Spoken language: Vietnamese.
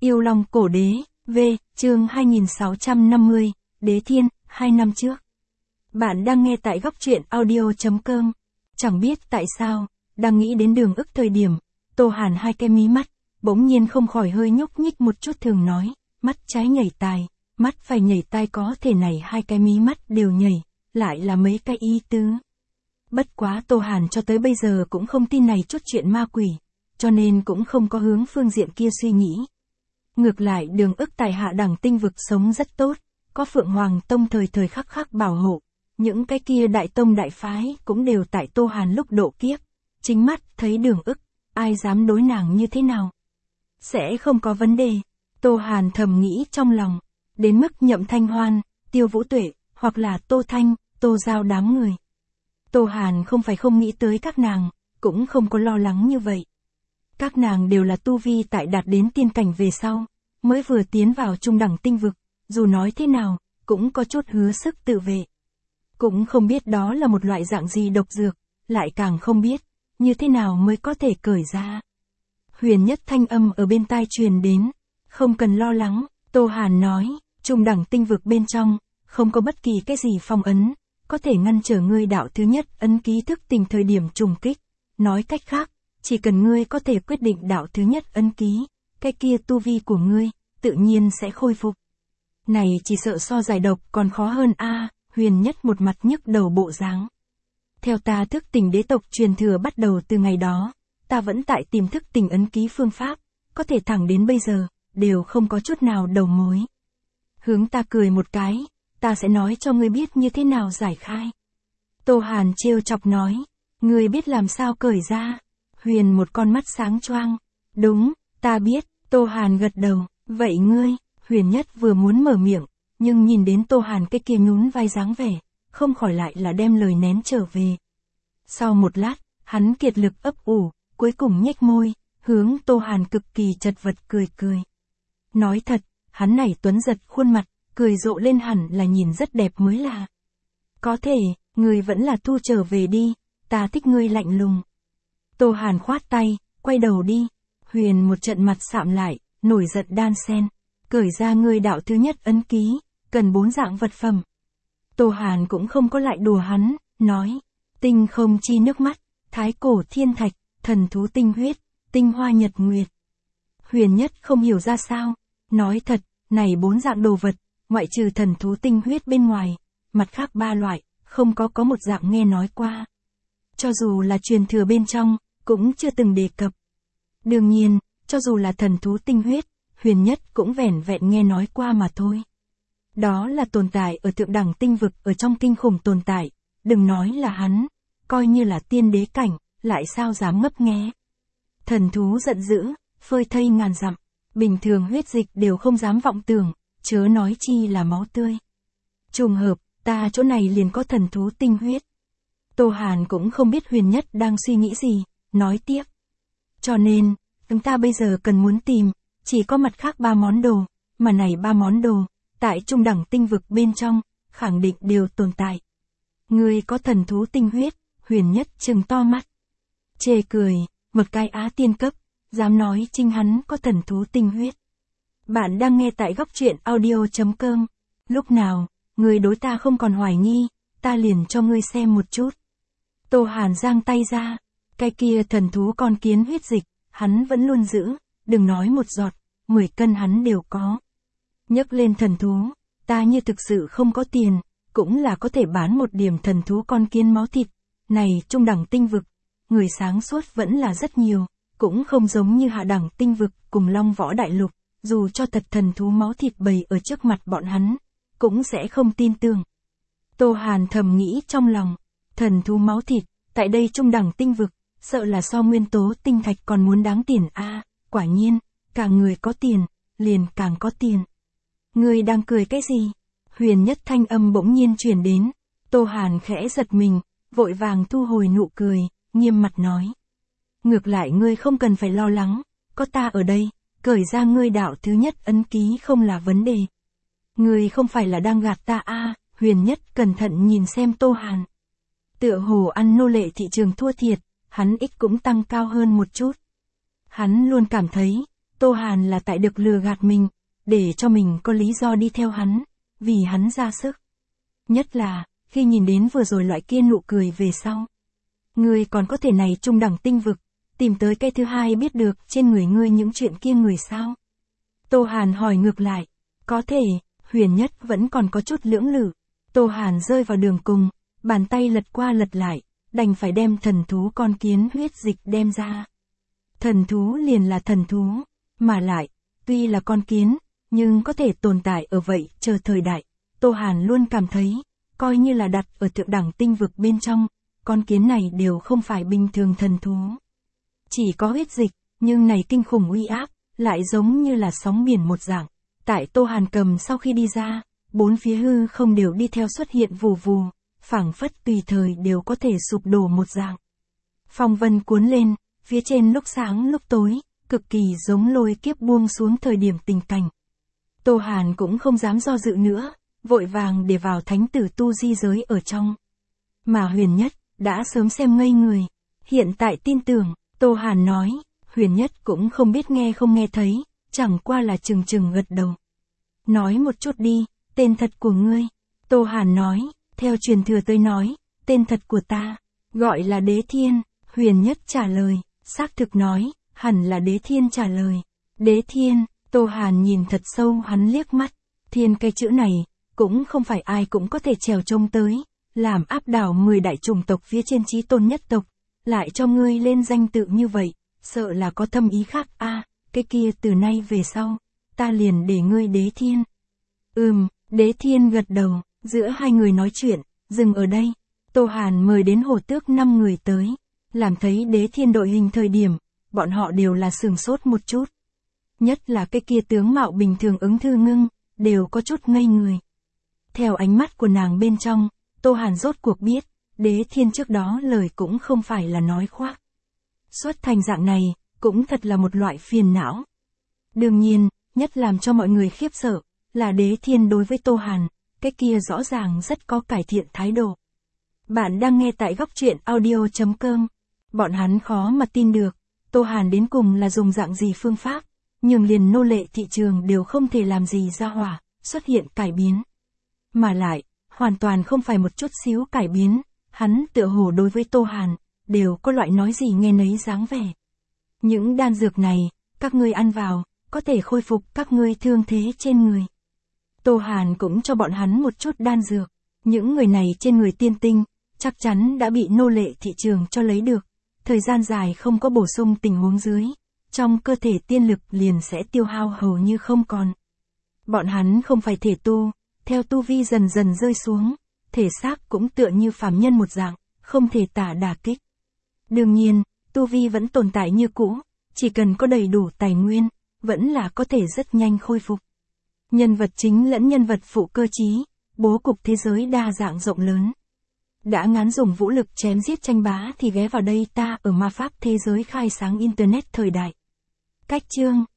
Yêu Long Cổ Đế, V, chương 2650, Đế Thiên, 2 năm trước. Bạn đang nghe tại góc truyện audio.com. Chẳng biết tại sao, đang nghĩ đến Đường Ức thời điểm, Tô Hàn hai cái mí mắt, bỗng nhiên không khỏi hơi nhúc nhích một chút, thường nói, mắt trái nhảy tai, mắt phải nhảy tai, có thể này hai cái mí mắt đều nhảy, lại là mấy cái ý tứ. Bất quá Tô Hàn cho tới bây giờ cũng không tin này chút chuyện ma quỷ, cho nên cũng không có hướng phương diện kia suy nghĩ. Ngược lại Đường Ức tại hạ đẳng tinh vực sống rất tốt, có Phượng Hoàng Tông thời thời khắc khắc bảo hộ, những cái kia đại tông đại phái cũng đều tại Tô Hàn lúc độ kiếp, chính mắt thấy Đường Ức, ai dám đối nàng như thế nào? Sẽ không có vấn đề, Tô Hàn thầm nghĩ trong lòng, đến mức Nhậm Thanh Hoan, Tiêu Vũ Tuệ, hoặc là Tô Thanh, Tô Giao đám người. Tô Hàn không phải không nghĩ tới các nàng, cũng không có lo lắng như vậy. Các nàng đều là tu vi tại đạt đến tiên cảnh về sau, mới vừa tiến vào trung đẳng tinh vực, dù nói thế nào, cũng có chút hứa sức tự vệ. Cũng không biết đó là một loại dạng gì độc dược, lại càng không biết, như thế nào mới có thể cởi ra. Huyền Nhất thanh âm ở bên tai truyền đến, không cần lo lắng, Tô Hàn nói, trung đẳng tinh vực bên trong, không có bất kỳ cái gì phong ấn, có thể ngăn trở ngươi đạo thứ nhất ấn ký thức tỉnh thời điểm trùng kích. Nói cách khác, chỉ cần ngươi có thể quyết định đạo thứ nhất ấn ký, cái kia tu vi của ngươi, tự nhiên sẽ khôi phục. Này chỉ sợ so giải độc còn khó hơn a. Huyền Nhất một mặt nhức đầu bộ dáng. Theo ta thức tỉnh đế tộc truyền thừa bắt đầu từ ngày đó, ta vẫn tại tìm thức tỉnh ấn ký phương pháp, có thể thẳng đến bây giờ, đều không có chút nào đầu mối. Hướng ta cười một cái, ta sẽ nói cho ngươi biết như thế nào giải khai. Tô Hàn trêu chọc nói, ngươi biết làm sao cởi ra? Huyền một con mắt sáng choang, đúng, ta biết, Tô Hàn gật đầu, vậy ngươi, Huyền Nhất vừa muốn mở miệng, nhưng nhìn đến Tô Hàn cái kia nhún vai dáng vẻ, không khỏi lại là đem lời nén trở về. Sau một lát, hắn kiệt lực ấp ủ, cuối cùng nhếch môi, hướng Tô Hàn cực kỳ chật vật cười cười. Nói thật, hắn này tuấn giật khuôn mặt, cười rộ lên hẳn là nhìn rất đẹp mới là. Có thể, ngươi vẫn là thu trở về đi, ta thích ngươi lạnh lùng. Tô Hàn khoát tay, quay đầu đi. Huyền một trận mặt sạm lại, nổi giận đan sen. Cởi ra ngươi đạo thứ nhất ấn ký, cần 4 dạng vật phẩm. Tô Hàn cũng không có lại đùa hắn, nói, tinh không chi nước mắt, thái cổ thiên thạch, thần thú tinh huyết, tinh hoa nhật nguyệt. Huyền Nhất không hiểu ra sao, nói thật, này 4 dạng đồ vật, ngoại trừ thần thú tinh huyết bên ngoài, mặt khác 3 loại, không có một dạng nghe nói qua. Cho dù là truyền thừa bên trong, cũng chưa từng đề cập. Đương nhiên, cho dù là thần thú tinh huyết, Huyền Nhất cũng vẻn vẹn nghe nói qua mà thôi. Đó là tồn tại ở thượng đẳng tinh vực, ở trong kinh khủng tồn tại, đừng nói là hắn, coi như là tiên đế cảnh, lại sao dám ngấp nghé. Thần thú giận dữ, phơi thây ngàn dặm, bình thường huyết dịch đều không dám vọng tưởng, chớ nói chi là máu tươi. Trùng hợp, ta chỗ này liền có thần thú tinh huyết. Tô Hàn cũng không biết Huyền Nhất đang suy nghĩ gì, nói tiếp. Cho nên, chúng ta bây giờ cần muốn tìm, chỉ có mặt khác 3 món đồ, mà này 3 món đồ, tại trung đẳng tinh vực bên trong, khẳng định đều tồn tại. Ngươi có thần thú tinh huyết, Huyền Nhất trừng to mắt. Chê cười, một cái á tiên cấp, dám nói chính hắn có thần thú tinh huyết. Bạn đang nghe tại góc truyện audio.com. Lúc nào, ngươi đối ta không còn hoài nghi, ta liền cho ngươi xem một chút. Tô Hàn giang tay ra, cái kia thần thú con kiến huyết dịch, hắn vẫn luôn giữ, đừng nói 1 giọt, 10 cân hắn đều có. Nhấc lên thần thú, ta như thực sự không có tiền, cũng là có thể bán một điểm thần thú con kiến máu thịt. Này trung đẳng tinh vực, người sáng suốt vẫn là rất nhiều, cũng không giống như hạ đẳng tinh vực cùng Long Võ Đại Lục, dù cho thật thần thú máu thịt bày ở trước mặt bọn hắn, cũng sẽ không tin tưởng. Tô Hàn thầm nghĩ trong lòng, thần thú máu thịt, tại đây trung đẳng tinh vực, sợ là so nguyên tố tinh thạch còn muốn đáng tiền a. Quả nhiên, càng người có tiền, liền càng có tiền. Ngươi đang cười cái gì? Huyền Nhất thanh âm bỗng nhiên truyền đến, Tô Hàn khẽ giật mình, vội vàng thu hồi nụ cười, nghiêm mặt nói. Ngược lại ngươi không cần phải lo lắng, có ta ở đây, cởi ra ngươi đạo thứ nhất ấn ký không là vấn đề. Ngươi không phải là đang gạt ta a. Huyền Nhất cẩn thận nhìn xem Tô Hàn. Tựa hồ ăn nô lệ thị trường thua thiệt, hắn ích cũng tăng cao hơn một chút. Hắn luôn cảm thấy, Tô Hàn là tại được lừa gạt mình, để cho mình có lý do đi theo hắn, vì hắn ra sức. Nhất là, khi nhìn đến vừa rồi loại kia nụ cười về sau. Ngươi còn có thể này trung đẳng tinh vực, tìm tới cái thứ hai biết được trên người ngươi những chuyện kia người sao? Tô Hàn hỏi ngược lại, có thể, Huyền Nhất vẫn còn có chút lưỡng lự. Tô Hàn rơi vào đường cùng, bàn tay lật qua lật lại, đành phải đem thần thú con kiến huyết dịch đem ra. Thần thú liền là thần thú, mà lại, tuy là con kiến, nhưng có thể tồn tại ở vậy chờ thời đại. Tô Hàn luôn cảm thấy, coi như là đặt ở thượng đẳng tinh vực bên trong, con kiến này đều không phải bình thường thần thú. Chỉ có huyết dịch, nhưng này kinh khủng uy áp, lại giống như là sóng biển một dạng. Tại Tô Hàn cầm sau khi đi ra, bốn phía hư không đều đi theo xuất hiện vù vù, phảng phất tùy thời đều có thể sụp đổ một dạng. Phong vân cuốn lên, phía trên lúc sáng lúc tối, cực kỳ giống lôi kiếp buông xuống thời điểm tình cảnh. Tô Hàn cũng không dám do dự nữa, vội vàng để vào thánh tử tu di giới ở trong. Mà Huyền Nhất, đã sớm xem ngây người. Hiện tại tin tưởng, Tô Hàn nói, Huyền Nhất cũng không biết nghe không nghe thấy, chẳng qua là chừng chừng gật đầu. Nói một chút đi, tên thật của ngươi. Tô Hàn nói, theo truyền thừa tới nói, tên thật của ta, gọi là Đế Thiên. Huyền Nhất trả lời, xác thực nói, hẳn là Đế Thiên trả lời. Đế Thiên, Tô Hàn nhìn thật sâu hắn liếc mắt. Thiên cái chữ này, cũng không phải ai cũng có thể trèo trông tới, làm áp đảo 10 đại chủng tộc phía trên chí tôn nhất tộc, lại cho ngươi lên danh tự như vậy, sợ là có thâm ý khác a. Cái kia từ nay về sau, ta liền để ngươi Đế Thiên. Đế Thiên gật đầu, giữa hai người nói chuyện, dừng ở đây. Tô Hàn mời đến Hồ Tước 5 người tới, làm thấy Đế Thiên đội hình thời điểm, bọn họ đều là sửng sốt một chút. Nhất là cái kia tướng mạo bình thường Ứng Thư Ngưng, đều có chút ngây người. Theo ánh mắt của nàng bên trong, Tô Hàn rốt cuộc biết, Đế Thiên trước đó lời cũng không phải là nói khoác. Xuất thành dạng này, cũng thật là một loại phiền não. Đương nhiên, nhất làm cho mọi người khiếp sợ, là Đế Thiên đối với Tô Hàn, cái kia rõ ràng rất có cải thiện thái độ. Bạn đang nghe tại góc truyện audio.com. Bọn hắn khó mà tin được, Tô Hàn đến cùng là dùng dạng gì phương pháp, nhưng liền nô lệ thị trường đều không thể làm gì ra hỏa, xuất hiện cải biến. Mà lại, hoàn toàn không phải một chút xíu cải biến, hắn tựa hồ đối với Tô Hàn, đều có loại nói gì nghe nấy dáng vẻ. Những đan dược này, các ngươi ăn vào, có thể khôi phục các ngươi thương thế trên người. Tô Hàn cũng cho bọn hắn một chút đan dược, những người này trên người tiên tinh, chắc chắn đã bị nô lệ thị trường cho lấy được, thời gian dài không có bổ sung tình huống dưới, trong cơ thể tiên lực liền sẽ tiêu hao hầu như không còn. Bọn hắn không phải thể tu, theo tu vi dần dần rơi xuống, thể xác cũng tựa như phàm nhân một dạng, không thể tả đả kích. Đương nhiên, tu vi vẫn tồn tại như cũ, chỉ cần có đầy đủ tài nguyên, vẫn là có thể rất nhanh khôi phục. Nhân vật chính lẫn nhân vật phụ cơ trí, bố cục thế giới đa dạng rộng lớn. Đã ngán dùng vũ lực chém giết tranh bá thì ghé vào đây ta ở ma pháp thế giới khai sáng internet thời đại. Cách chương